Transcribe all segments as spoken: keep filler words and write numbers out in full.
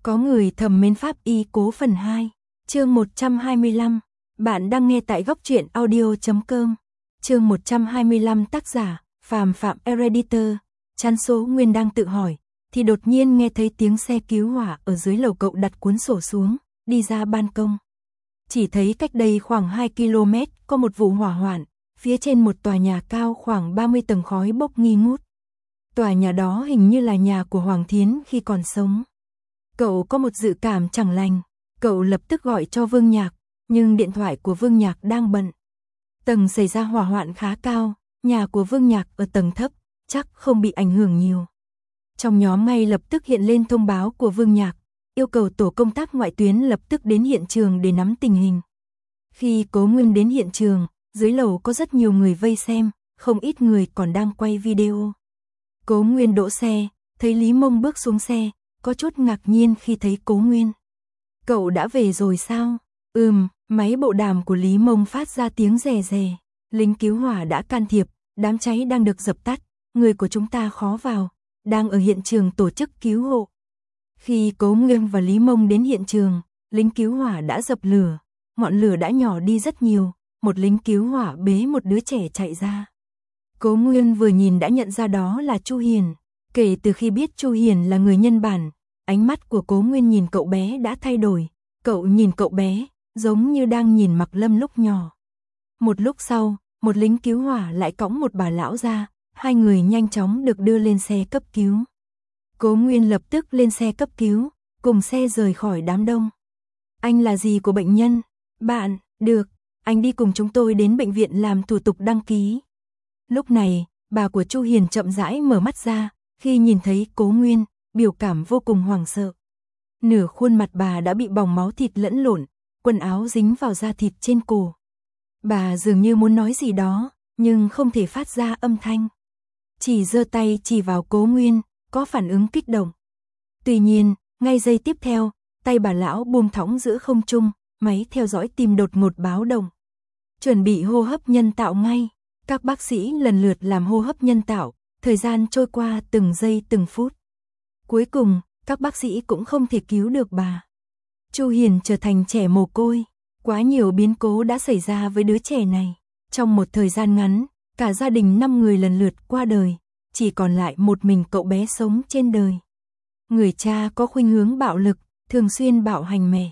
Có người thầm mến pháp y Cố phần hai, chương một trăm hai mươi lăm. Bạn đang nghe tại góc truyện audio chấm com. Chương một trăm hai mươi lăm, tác giả Phàm Phạm Editor. Chăn Số Nguyên đang tự hỏi, thì đột nhiên nghe thấy tiếng xe cứu hỏa ở dưới lầu. Cậu đặt cuốn sổ xuống, đi ra ban công. Chỉ thấy cách đây khoảng hai ki lô mét có một vụ hỏa hoạn, phía trên một tòa nhà cao khoảng ba mươi tầng, khói bốc nghi ngút. Tòa nhà đó hình như là nhà của Hoàng Thiến khi còn sống. Cậu có một dự cảm chẳng lành, cậu lập tức gọi cho Vương Nhạc, nhưng điện thoại của Vương Nhạc đang bận. Tầng xảy ra hỏa hoạn khá cao, nhà của Vương Nhạc ở tầng thấp, chắc không bị ảnh hưởng nhiều. Trong nhóm ngay lập tức hiện lên thông báo của Vương Nhạc, yêu cầu tổ công tác ngoại tuyến lập tức đến hiện trường để nắm tình hình. Khi Cố Nguyên đến hiện trường, dưới lầu có rất nhiều người vây xem, không ít người còn đang quay video. Cố Nguyên đỗ xe, thấy Lý Mông bước xuống xe, có chút ngạc nhiên khi thấy Cố Nguyên. Cậu đã về rồi sao? Ừm, máy bộ đàm của Lý Mông phát ra tiếng rè rè. Lính cứu hỏa đã can thiệp, đám cháy đang được dập tắt, người của chúng ta khó vào, đang ở hiện trường tổ chức cứu hộ. Khi Cố Nguyên và Lý Mông đến hiện trường, lính cứu hỏa đã dập lửa, ngọn lửa đã nhỏ đi rất nhiều, một lính cứu hỏa bế một đứa trẻ chạy ra. Cố Nguyên vừa nhìn đã nhận ra đó là Chu Hiền. Kể từ khi biết Chu Hiền là người nhân bản, ánh mắt của Cố Nguyên nhìn cậu bé đã thay đổi. Cậu nhìn cậu bé, giống như đang nhìn Mạc Lâm lúc nhỏ. Một lúc sau, một lính cứu hỏa lại cõng một bà lão ra, hai người nhanh chóng được đưa lên xe cấp cứu. Cố Nguyên lập tức lên xe cấp cứu, cùng xe rời khỏi đám đông. Anh là gì của bệnh nhân? Bạn, được, anh đi cùng chúng tôi đến bệnh viện làm thủ tục đăng ký. Lúc này, bà của Chu Hiền chậm rãi mở mắt ra, khi nhìn thấy Cố Nguyên, biểu cảm vô cùng hoảng sợ. Nửa khuôn mặt bà đã bị bỏng máu thịt lẫn lộn, quần áo dính vào da thịt trên cổ. Bà dường như muốn nói gì đó, nhưng không thể phát ra âm thanh. Chỉ giơ tay chỉ vào Cố Nguyên, có phản ứng kích động. Tuy nhiên, ngay giây tiếp theo, tay bà lão buông thõng giữa không trung, máy theo dõi tim đột ngột báo động. Chuẩn bị hô hấp nhân tạo ngay. Các bác sĩ lần lượt làm hô hấp nhân tạo, thời gian trôi qua từng giây từng phút. Cuối cùng, các bác sĩ cũng không thể cứu được bà. Chu Hiền trở thành trẻ mồ côi, quá nhiều biến cố đã xảy ra với đứa trẻ này. Trong một thời gian ngắn, cả gia đình năm người lần lượt qua đời, chỉ còn lại một mình cậu bé sống trên đời. Người cha có khuynh hướng bạo lực, thường xuyên bạo hành mẹ.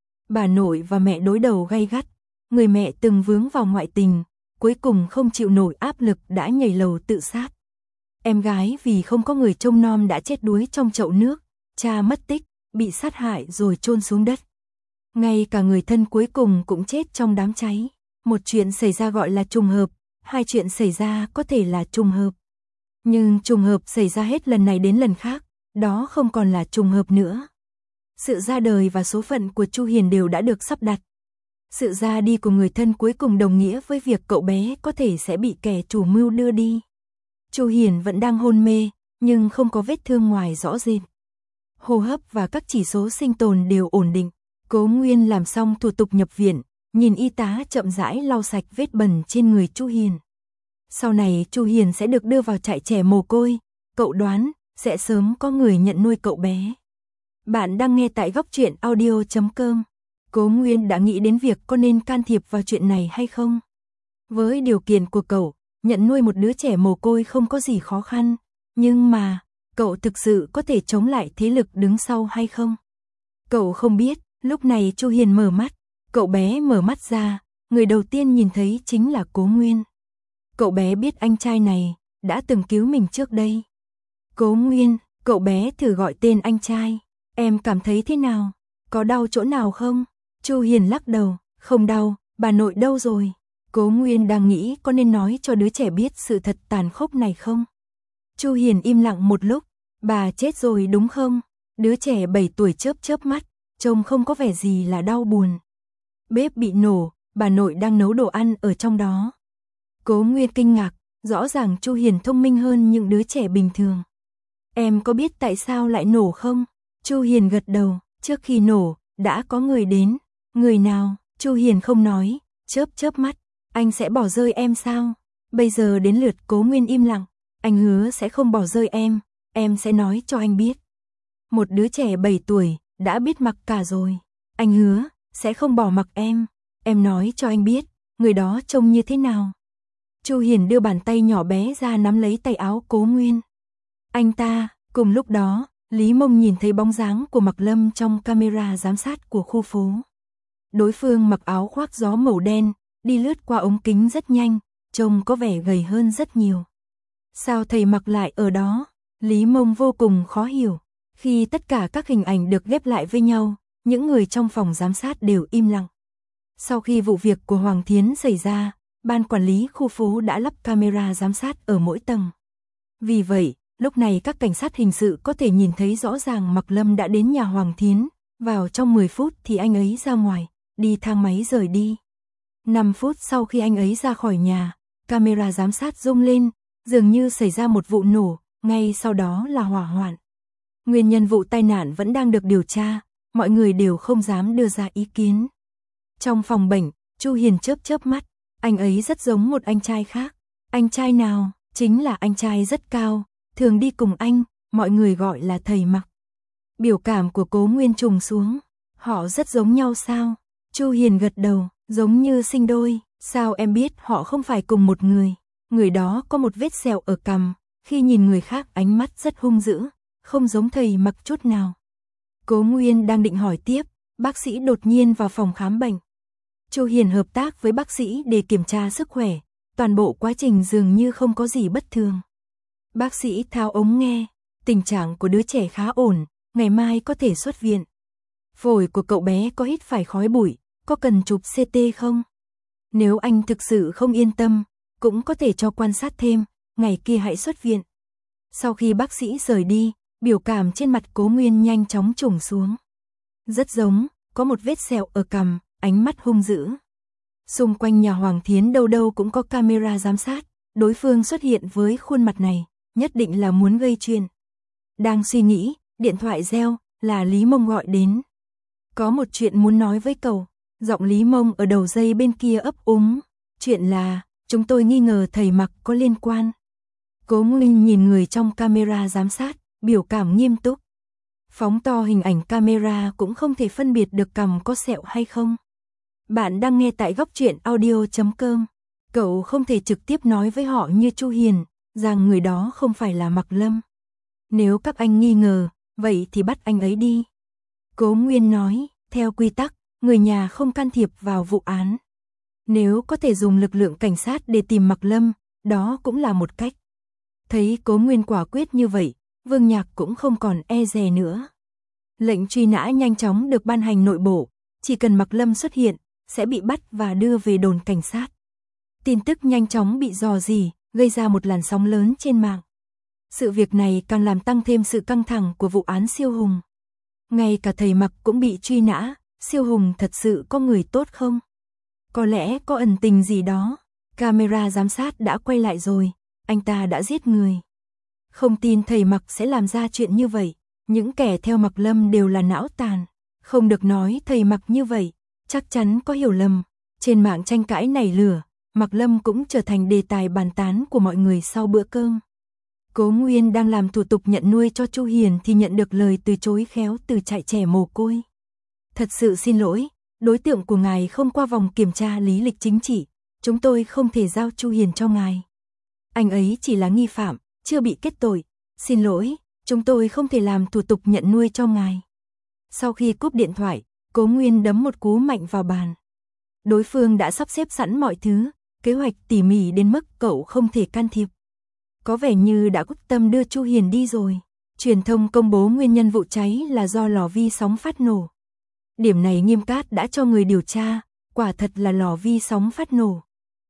Bà nội và mẹ đối đầu gay gắt, người mẹ từng vướng vào ngoại tình, cuối cùng không chịu nổi áp lực đã nhảy lầu tự sát. Em gái vì không có người trông nom đã chết đuối trong chậu nước, cha mất tích, bị sát hại rồi chôn xuống đất. Ngay cả người thân cuối cùng cũng chết trong đám cháy. Một chuyện xảy ra gọi là trùng hợp, hai chuyện xảy ra có thể là trùng hợp. Nhưng trùng hợp xảy ra hết lần này đến lần khác, đó không còn là trùng hợp nữa. Sự ra đời và số phận của Chu Hiền đều đã được sắp đặt. Sự ra đi của người thân cuối cùng đồng nghĩa với việc cậu bé có thể sẽ bị kẻ chủ mưu đưa đi. Chu Hiền vẫn đang hôn mê, nhưng không có vết thương ngoài rõ rệt. Hô hấp và các chỉ số sinh tồn đều ổn định. Cố Nguyên làm xong thủ tục nhập viện, nhìn y tá chậm rãi lau sạch vết bẩn trên người Chu Hiền. Sau này Chu Hiền sẽ được đưa vào trại trẻ mồ côi, cậu đoán sẽ sớm có người nhận nuôi cậu bé. Bạn đang nghe tại góc truyện audio chấm com. Cố Nguyên đã nghĩ đến việc có nên can thiệp vào chuyện này hay không. Với điều kiện của cậu, nhận nuôi một đứa trẻ mồ côi không có gì khó khăn, nhưng mà, cậu thực sự có thể chống lại thế lực đứng sau hay không? Cậu không biết, lúc này Chu Hiền mở mắt, cậu bé mở mắt ra, người đầu tiên nhìn thấy chính là Cố Nguyên. Cậu bé biết anh trai này, đã từng cứu mình trước đây. Cố Nguyên, cậu bé thử gọi tên anh trai, em cảm thấy thế nào? Có đau chỗ nào không? Chu Hiền lắc đầu, không đau, bà nội đâu rồi? Cố Nguyên đang nghĩ có nên nói cho đứa trẻ biết sự thật tàn khốc này không? Chu Hiền im lặng một lúc, bà chết rồi đúng không? Đứa trẻ bảy tuổi chớp chớp mắt, trông không có vẻ gì là đau buồn. Bếp bị nổ, bà nội đang nấu đồ ăn ở trong đó. Cố Nguyên kinh ngạc, rõ ràng Chu Hiền thông minh hơn những đứa trẻ bình thường. Em có biết tại sao lại nổ không? Chu Hiền gật đầu, trước khi nổ, đã có người đến. Người nào? Chu Hiền không nói, chớp chớp mắt. Anh sẽ bỏ rơi em sao? Bây giờ đến lượt Cố Nguyên im lặng. Anh hứa sẽ không bỏ rơi em, em sẽ nói cho anh biết. Một đứa trẻ bảy tuổi, đã biết mặc cả rồi. Anh hứa, sẽ không bỏ mặc em. Em nói cho anh biết, người đó trông như thế nào. Chu Hiền đưa bàn tay nhỏ bé ra nắm lấy tay áo Cố Nguyên. Anh ta, cùng lúc đó, Lý Mông nhìn thấy bóng dáng của Mặc Lâm trong camera giám sát của khu phố. Đối phương mặc áo khoác gió màu đen, đi lướt qua ống kính rất nhanh, trông có vẻ gầy hơn rất nhiều. Sao thầy Mặc lại ở đó? Lý Mông vô cùng khó hiểu. Khi tất cả các hình ảnh được ghép lại với nhau, những người trong phòng giám sát đều im lặng. Sau khi vụ việc của Hoàng Thiến xảy ra, ban quản lý khu phố đã lắp camera giám sát ở mỗi tầng. Vì vậy, lúc này các cảnh sát hình sự có thể nhìn thấy rõ ràng Mặc Lâm đã đến nhà Hoàng Thiến, vào trong mười phút thì anh ấy ra ngoài, đi thang máy rời đi. năm phút sau khi anh ấy ra khỏi nhà, camera giám sát rung lên, dường như xảy ra một vụ nổ, ngay sau đó là hỏa hoạn. Nguyên nhân vụ tai nạn vẫn đang được điều tra, mọi người đều không dám đưa ra ý kiến. Trong phòng bệnh, Chu Hiền chớp chớp mắt, anh ấy rất giống một anh trai khác. Anh trai nào? Chính là anh trai rất cao, thường đi cùng anh, mọi người gọi là thầy Mặc. Biểu cảm của Cố Nguyên trùng xuống, họ rất giống nhau sao? Chu Hiền gật đầu, giống như sinh đôi. Sao em biết họ không phải cùng một người? Người đó có một vết sẹo ở cằm, khi nhìn người khác ánh mắt rất hung dữ, không giống thầy Mặc chút nào. Cố Nguyên đang định hỏi tiếp, bác sĩ đột nhiên vào phòng khám bệnh. Chu Hiền hợp tác với bác sĩ để kiểm tra sức khỏe, toàn bộ quá trình dường như không có gì bất thường. Bác sĩ tháo ống nghe, tình trạng của đứa trẻ khá ổn, ngày mai có thể xuất viện. Phổi của cậu bé có hít phải khói bụi, có cần chụp xê tê không? Nếu anh thực sự không yên tâm, cũng có thể cho quan sát thêm, ngày kia hãy xuất viện. Sau khi bác sĩ rời đi, biểu cảm trên mặt Cố Nguyên nhanh chóng trùng xuống. Rất giống, có một vết sẹo ở cằm, ánh mắt hung dữ. Xung quanh nhà Hoàng Thiến đâu đâu cũng có camera giám sát, đối phương xuất hiện với khuôn mặt này, nhất định là muốn gây chuyện. Đang suy nghĩ, điện thoại reo, là Lý Mông gọi đến. Có một chuyện muốn nói với cậu. Giọng Lý Mông ở đầu dây bên kia ấp úng. Chuyện là, chúng tôi nghi ngờ thầy Mặc có liên quan. Cố Nguyên nhìn người trong camera giám sát, biểu cảm nghiêm túc. Phóng to hình ảnh camera cũng không thể phân biệt được cằm có sẹo hay không. Bạn đang nghe tại góc truyện audio chấm com. Cậu không thể trực tiếp nói với họ như Chu Hiền, rằng người đó không phải là Mặc Lâm. Nếu các anh nghi ngờ, vậy thì bắt anh ấy đi. Cố Nguyên nói, theo quy tắc, người nhà không can thiệp vào vụ án. Nếu có thể dùng lực lượng cảnh sát để tìm Mặc Lâm, đó cũng là một cách. Thấy Cố Nguyên quả quyết như vậy, Vương Nhạc cũng không còn e dè nữa. Lệnh truy nã nhanh chóng được ban hành nội bộ, chỉ cần Mặc Lâm xuất hiện, sẽ bị bắt và đưa về đồn cảnh sát. Tin tức nhanh chóng bị rò rỉ, gây ra một làn sóng lớn trên mạng. Sự việc này càng làm tăng thêm sự căng thẳng của vụ án Siêu Hùng. Ngay cả thầy Mặc cũng bị truy nã, Siêu Hùng thật sự có người tốt không? Có lẽ có ẩn tình gì đó. Camera giám sát đã quay lại rồi, anh ta đã giết người. Không tin thầy Mặc sẽ làm ra chuyện như vậy. Những kẻ theo Mặc Lâm đều là não tàn. Không được nói thầy Mặc như vậy, chắc chắn có hiểu lầm. Trên mạng tranh cãi nảy lửa, Mặc Lâm cũng trở thành đề tài bàn tán của mọi người sau bữa cơm. Cố Nguyên đang làm thủ tục nhận nuôi cho Chu Hiền thì nhận được lời từ chối khéo từ trại trẻ mồ côi. Thật sự xin lỗi, đối tượng của ngài không qua vòng kiểm tra lý lịch chính trị, chúng tôi không thể giao Chu Hiền cho ngài. Anh ấy chỉ là nghi phạm, chưa bị kết tội, xin lỗi, chúng tôi không thể làm thủ tục nhận nuôi cho ngài. Sau khi cúp điện thoại, Cố Nguyên đấm một cú mạnh vào bàn. Đối phương đã sắp xếp sẵn mọi thứ, kế hoạch tỉ mỉ đến mức cậu không thể can thiệp. Có vẻ như đã quyết tâm đưa Chu Hiền đi rồi. Truyền thông công bố nguyên nhân vụ cháy là do lò vi sóng phát nổ. Điểm này Nghiêm Cát đã cho người điều tra, quả thật là lò vi sóng phát nổ.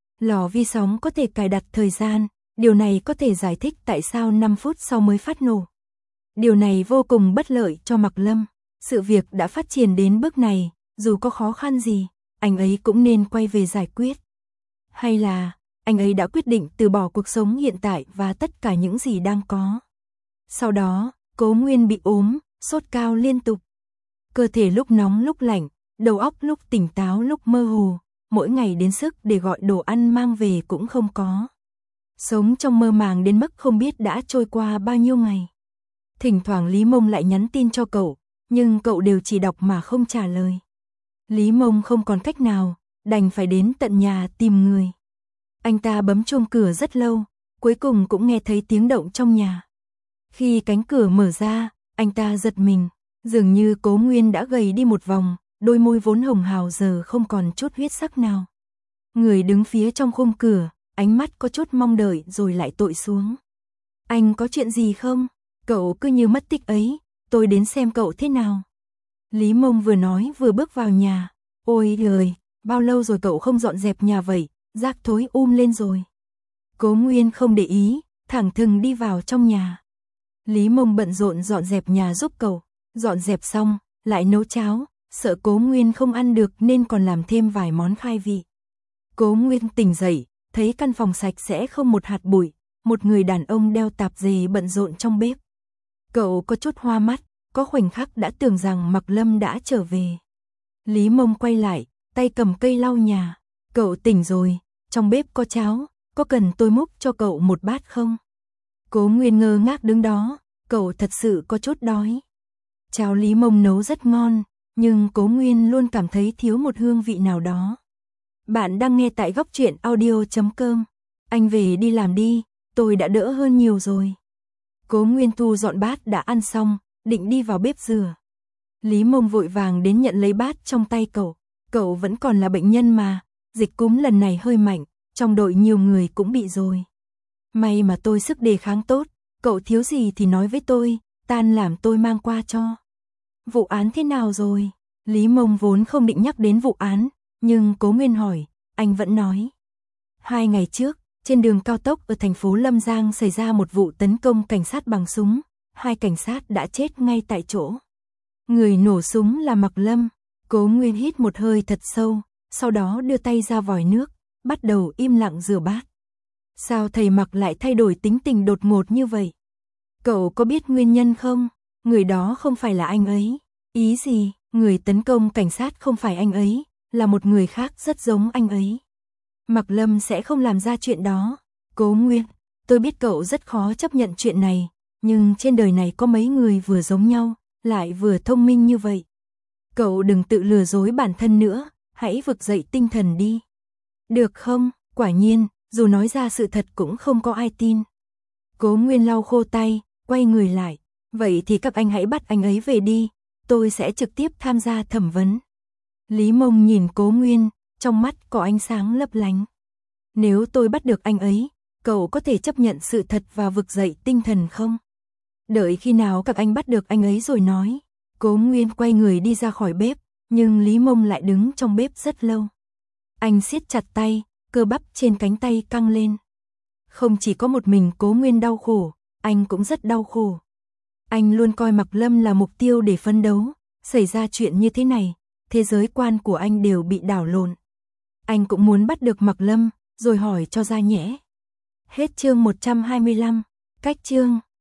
Lò vi sóng có thể cài đặt thời gian, điều này có thể giải thích tại sao năm phút sau mới phát nổ. Điều này vô cùng bất lợi cho Mặc Lâm. Sự việc đã phát triển đến bước này, dù có khó khăn gì, anh ấy cũng nên quay về giải quyết. Hay là, anh ấy đã quyết định từ bỏ cuộc sống hiện tại và tất cả những gì đang có. Sau đó, Cố Nguyên bị ốm, sốt cao liên tục. Cơ thể lúc nóng lúc lạnh, đầu óc lúc tỉnh táo lúc mơ hồ, mỗi ngày đến sức để gọi đồ ăn mang về cũng không có. Sống trong mơ màng đến mức không biết đã trôi qua bao nhiêu ngày. Thỉnh thoảng Lý Mông lại nhắn tin cho cậu, nhưng cậu đều chỉ đọc mà không trả lời. Lý Mông không còn cách nào, đành phải đến tận nhà tìm người. Anh ta bấm chuông cửa rất lâu, cuối cùng cũng nghe thấy tiếng động trong nhà. Khi cánh cửa mở ra, anh ta giật mình, dường như Cố Nguyên đã gầy đi một vòng, đôi môi vốn hồng hào giờ không còn chút huyết sắc nào. Người đứng phía trong khung cửa, ánh mắt có chút mong đợi rồi lại tụi xuống. Anh có chuyện gì không? Cậu cứ như mất tích ấy, tôi đến xem cậu thế nào. Lý Mông vừa nói vừa bước vào nhà. Ôi giời, bao lâu rồi cậu không dọn dẹp nhà vậy, rác thối um lên rồi. Cố Nguyên không để ý, thẳng thừng đi vào trong nhà. Lý Mông bận rộn dọn dẹp nhà giúp cậu, dọn dẹp xong, lại nấu cháo, sợ Cố Nguyên không ăn được nên còn làm thêm vài món khai vị. Cố Nguyên tỉnh dậy, thấy căn phòng sạch sẽ không một hạt bụi, một người đàn ông đeo tạp dề bận rộn trong bếp. Cậu có chút hoa mắt, có khoảnh khắc đã tưởng rằng Mạc Lâm đã trở về. Lý Mông quay lại, tay cầm cây lau nhà. Cậu tỉnh rồi, trong bếp có cháo, có cần tôi múc cho cậu một bát không? Cố Nguyên ngơ ngác đứng đó, cậu thật sự có chút đói. Cháo Lý Mông nấu rất ngon, nhưng Cố Nguyên luôn cảm thấy thiếu một hương vị nào đó. Bạn đang nghe tại góc truyện audio chấm com. Anh về đi làm đi, tôi đã đỡ hơn nhiều rồi. Cố Nguyên thu dọn bát đã ăn xong, định đi vào bếp rửa. Lý Mông vội vàng đến nhận lấy bát trong tay cậu. Cậu vẫn còn là bệnh nhân mà, dịch cúm lần này hơi mạnh, trong đội nhiều người cũng bị rồi. May mà tôi sức đề kháng tốt, cậu thiếu gì thì nói với tôi, tan làm tôi mang qua cho. Vụ án thế nào rồi? Lý Mông vốn không định nhắc đến vụ án, nhưng Cố Nguyên hỏi, anh vẫn nói. Hai ngày trước, trên đường cao tốc ở thành phố Lâm Giang xảy ra một vụ tấn công cảnh sát bằng súng, hai cảnh sát đã chết ngay tại chỗ. Người nổ súng là Mạc Lâm. Cố Nguyên hít một hơi thật sâu, sau đó đưa tay ra vòi nước, bắt đầu im lặng rửa bát. Sao thầy Mạc lại thay đổi tính tình đột ngột như vậy? Cậu có biết nguyên nhân không? Người đó không phải là anh ấy. Ý gì? Người tấn công cảnh sát không phải anh ấy, là một người khác rất giống anh ấy. Mạc Lâm sẽ không làm ra chuyện đó. Cố Nguyên, tôi biết cậu rất khó chấp nhận chuyện này, nhưng trên đời này có mấy người vừa giống nhau, lại vừa thông minh như vậy. Cậu đừng tự lừa dối bản thân nữa, hãy vực dậy tinh thần đi. Được không? Quả nhiên, dù nói ra sự thật cũng không có ai tin. Cố Nguyên lau khô tay, quay người lại. Vậy thì các anh hãy bắt anh ấy về đi, tôi sẽ trực tiếp tham gia thẩm vấn. Lý Mông nhìn Cố Nguyên, trong mắt có ánh sáng lấp lánh. Nếu tôi bắt được anh ấy, cậu có thể chấp nhận sự thật và vực dậy tinh thần không? Đợi khi nào các anh bắt được anh ấy rồi nói. Cố Nguyên quay người đi ra khỏi bếp, nhưng Lý Mông lại đứng trong bếp rất lâu. Anh siết chặt tay, cơ bắp trên cánh tay căng lên. Không chỉ có một mình Cố Nguyên đau khổ, anh cũng rất đau khổ. Anh luôn coi Mạc Lâm là mục tiêu để phấn đấu, xảy ra chuyện như thế này, thế giới quan của anh đều bị đảo lộn. Anh cũng muốn bắt được Mạc Lâm, rồi hỏi cho ra nhẽ. Hết chương một trăm hai mươi lăm, cách chương